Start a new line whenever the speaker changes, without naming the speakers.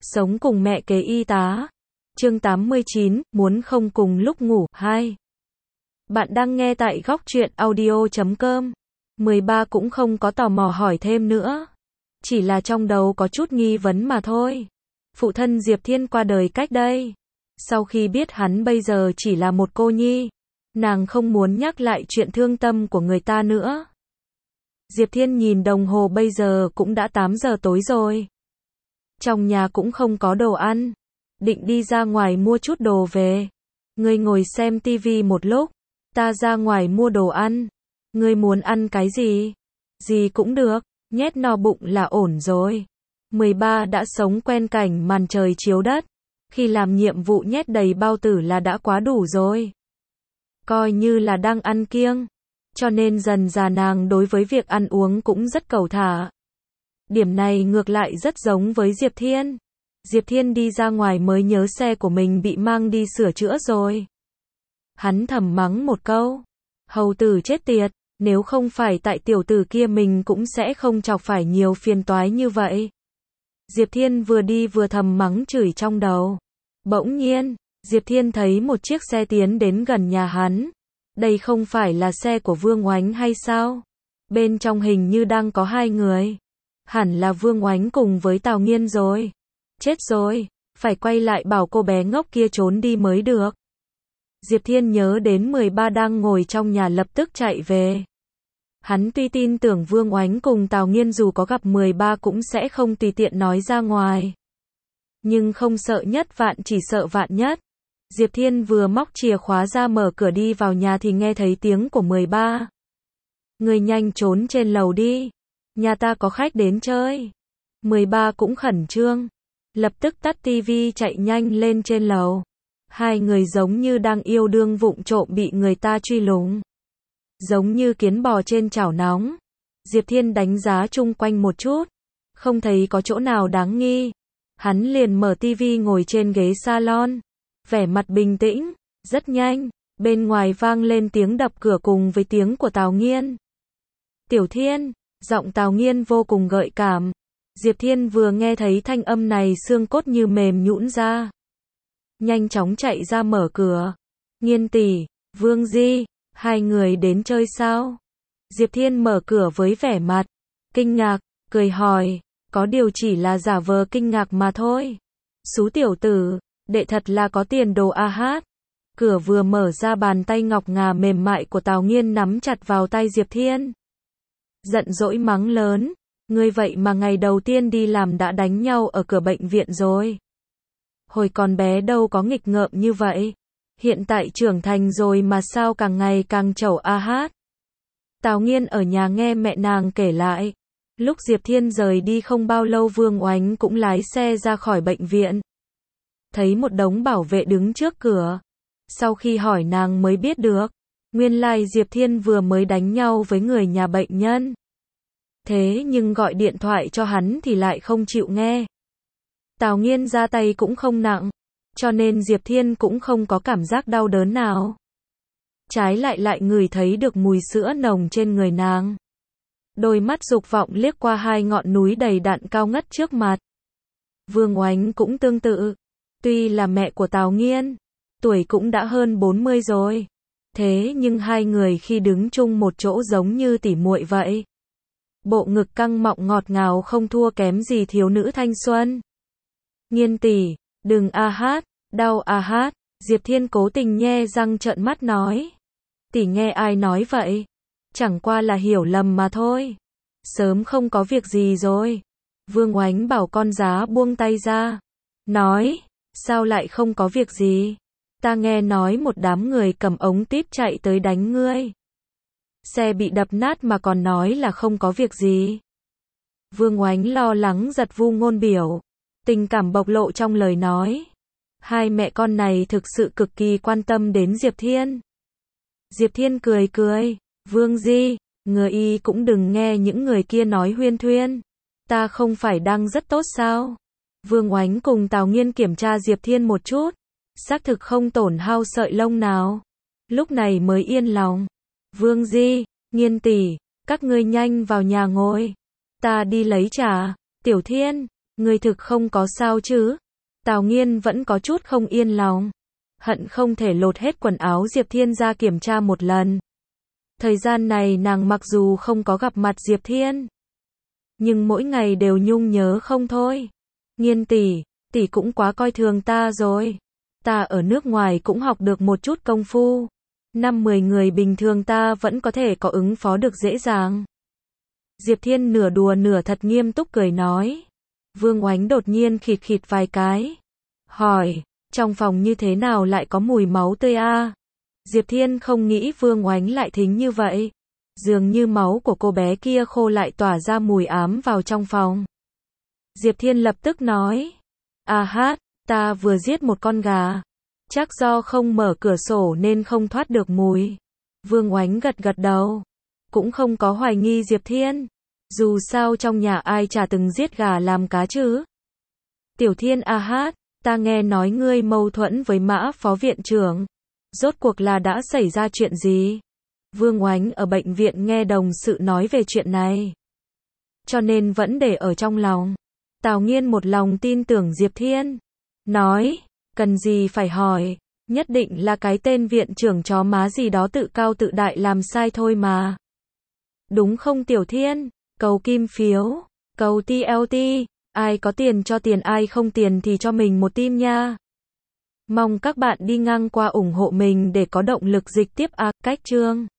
Sống cùng mẹ kế y tá. Chương 89, muốn không cùng lúc ngủ. 2. Bạn đang nghe tại góc truyện audio.com. 13 cũng không có tò mò hỏi thêm nữa. Chỉ là trong đầu có chút nghi vấn mà thôi. Phụ thân Diệp Thiên qua đời cách đây. Sau khi biết hắn bây giờ chỉ là một cô nhi, nàng không muốn nhắc lại chuyện thương tâm của người ta nữa. Diệp Thiên nhìn đồng hồ bây giờ cũng đã 8 giờ tối rồi. Trong nhà cũng không có đồ ăn. Định đi ra ngoài mua chút đồ về. Ngươi ngồi xem tivi một lúc. Ta ra ngoài mua đồ ăn. Ngươi muốn ăn cái gì? Gì cũng được. Nhét no bụng là ổn rồi. 13 đã sống quen cảnh màn trời chiếu đất. Khi làm nhiệm vụ nhét đầy bao tử là đã quá đủ rồi. Coi như là đang ăn kiêng. Cho nên dần dà nàng đối với việc ăn uống cũng rất cẩu thả. Điểm này ngược lại rất giống với Diệp Thiên. Diệp Thiên đi ra ngoài mới nhớ xe của mình bị mang đi sửa chữa rồi. Hắn thầm mắng một câu. Hầu tử chết tiệt, nếu không phải tại tiểu tử kia mình cũng sẽ không chọc phải nhiều phiền toái như vậy. Diệp Thiên vừa đi vừa thầm mắng chửi trong đầu. Bỗng nhiên, Diệp Thiên thấy một chiếc xe tiến đến gần nhà hắn. Đây không phải là xe của Vương Oánh hay sao? Bên trong hình như đang có hai người. Hẳn là Vương Oánh cùng với Tào Nghiên rồi. Chết rồi, phải quay lại bảo cô bé ngốc kia trốn đi mới được. Diệp Thiên nhớ đến 13 đang ngồi trong nhà lập tức chạy về. Hắn tuy tin tưởng Vương Oánh cùng Tào Nghiên dù có gặp 13 cũng sẽ không tùy tiện nói ra ngoài. Nhưng không sợ nhất vạn chỉ sợ vạn nhất. Diệp Thiên vừa móc chìa khóa ra mở cửa đi vào nhà thì nghe thấy tiếng của 13. Người nhanh trốn trên lầu đi. Nhà ta có khách đến chơi. 13 cũng khẩn trương. Lập tức tắt tivi chạy nhanh lên trên lầu. Hai người giống như đang yêu đương vụng trộm bị người ta truy lùng. Giống như kiến bò trên chảo nóng. Diệp Thiên đánh giá chung quanh một chút. Không thấy có chỗ nào đáng nghi. Hắn liền mở tivi ngồi trên ghế salon. Vẻ mặt bình tĩnh. Rất nhanh, bên ngoài vang lên tiếng đập cửa cùng với tiếng của Tào Nghiên. Tiểu Thiên, giọng Tào Nghiên vô cùng gợi cảm. Diệp Thiên vừa nghe thấy thanh âm này xương cốt như mềm nhũn ra. Nhanh chóng chạy ra mở cửa. Nghiên tỷ, Vương Di, hai người đến chơi sao? Diệp Thiên mở cửa với vẻ mặt kinh ngạc, cười hỏi, có điều chỉ là giả vờ kinh ngạc mà thôi. Xú tiểu tử, đệ thật là có tiền đồ a hát. Cửa vừa mở ra bàn tay ngọc ngà mềm mại của Tào Nghiên nắm chặt vào tay Diệp Thiên. Giận dỗi mắng lớn, ngươi vậy mà ngày đầu tiên đi làm đã đánh nhau ở cửa bệnh viện rồi. Hồi còn bé đâu có nghịch ngợm như vậy. Hiện tại trưởng thành rồi mà sao càng ngày càng trẩu a hát. Tào Nghiên ở nhà nghe mẹ nàng kể lại. Lúc Diệp Thiên rời đi không bao lâu Vương Oánh cũng lái xe ra khỏi bệnh viện. Thấy một đống bảo vệ đứng trước cửa. Sau khi hỏi nàng mới biết được. Nguyên lai Diệp Thiên vừa mới đánh nhau với người nhà bệnh nhân. Thế nhưng gọi điện thoại cho hắn thì lại không chịu nghe. Tào Nghiên ra tay cũng không nặng. Cho nên Diệp Thiên cũng không có cảm giác đau đớn nào. Trái lại lại ngửi thấy được mùi sữa nồng trên người nàng. Đôi mắt dục vọng liếc qua hai ngọn núi đầy đặn cao ngất trước mặt. Vương Oánh cũng tương tự. Tuy là mẹ của Tào Nghiên, tuổi cũng đã hơn 40 rồi. Thế nhưng hai người khi đứng chung một chỗ giống như tỉ muội vậy. Bộ ngực căng mọng ngọt ngào không thua kém gì thiếu nữ thanh xuân. Nghiên tỷ, đừng a hát, đau a hát. Diệp Thiên cố tình nhe răng trợn mắt nói. Tỷ nghe ai nói vậy? Chẳng qua là hiểu lầm mà thôi. Sớm không có việc gì rồi. Vương Oánh bảo con giá buông tay ra. Nói, sao lại không có việc gì? Ta nghe nói một đám người cầm ống típ chạy tới đánh ngươi. Xe bị đập nát mà còn nói là không có việc gì. Vương Oánh lo lắng giật vu ngôn biểu. Tình cảm bộc lộ trong lời nói. Hai mẹ con này thực sự cực kỳ quan tâm đến Diệp Thiên. Diệp Thiên cười cười. Vương Di, người y cũng đừng nghe những người kia nói huyên thuyên. Ta không phải đang rất tốt sao? Vương Oánh cùng Tào Nghiên kiểm tra Diệp Thiên một chút. Xác thực không tổn hao sợi lông nào. Lúc này mới yên lòng. Vương Di, Nghiên tỷ, các ngươi nhanh vào nhà ngồi. Ta đi lấy trà. Tiểu Thiên, Ngươi thực không có sao chứ? Tào Nghiên vẫn có chút không yên lòng. Hận không thể lột hết quần áo Diệp Thiên ra kiểm tra một lần. Thời gian này nàng mặc dù không có gặp mặt Diệp Thiên, nhưng mỗi ngày đều nhung nhớ không thôi. Nghiên tỷ, tỷ cũng quá coi thường ta rồi. Ta ở nước ngoài cũng học được một chút công phu. 5-10 người bình thường ta vẫn có thể có ứng phó được dễ dàng. Diệp Thiên nửa đùa nửa thật nghiêm túc cười nói. Vương Oánh đột nhiên khịt khịt vài cái. Hỏi, trong phòng như thế nào lại có mùi máu tươi a? Diệp Thiên không nghĩ Vương Oánh lại thính như vậy. Dường như máu của cô bé kia khô lại tỏa ra mùi ám vào trong phòng. Diệp Thiên lập tức nói. À hát, ta vừa giết một con gà. Chắc do không mở cửa sổ nên không thoát được mùi. Vương Oánh gật gật đầu. Cũng không có hoài nghi Diệp Thiên. Dù sao trong nhà ai chả từng giết gà làm cá chứ. Tiểu Thiên a hát, ta nghe nói ngươi mâu thuẫn với Mã phó viện trưởng. Rốt cuộc là đã xảy ra chuyện gì? Vương Oánh ở bệnh viện nghe đồng sự nói về chuyện này, cho nên vẫn để ở trong lòng. Tào Nghiên một lòng tin tưởng Diệp Thiên. Nói, cần gì phải hỏi, nhất định là cái tên viện trưởng chó má gì đó tự cao tự đại làm sai thôi mà. Đúng không Tiểu Thiên? Cầu kim phiếu, cầu TLT, ai có tiền cho tiền, ai không tiền thì cho mình một tim nha. Mong các bạn đi ngang qua ủng hộ mình để có động lực dịch tiếp cách chương.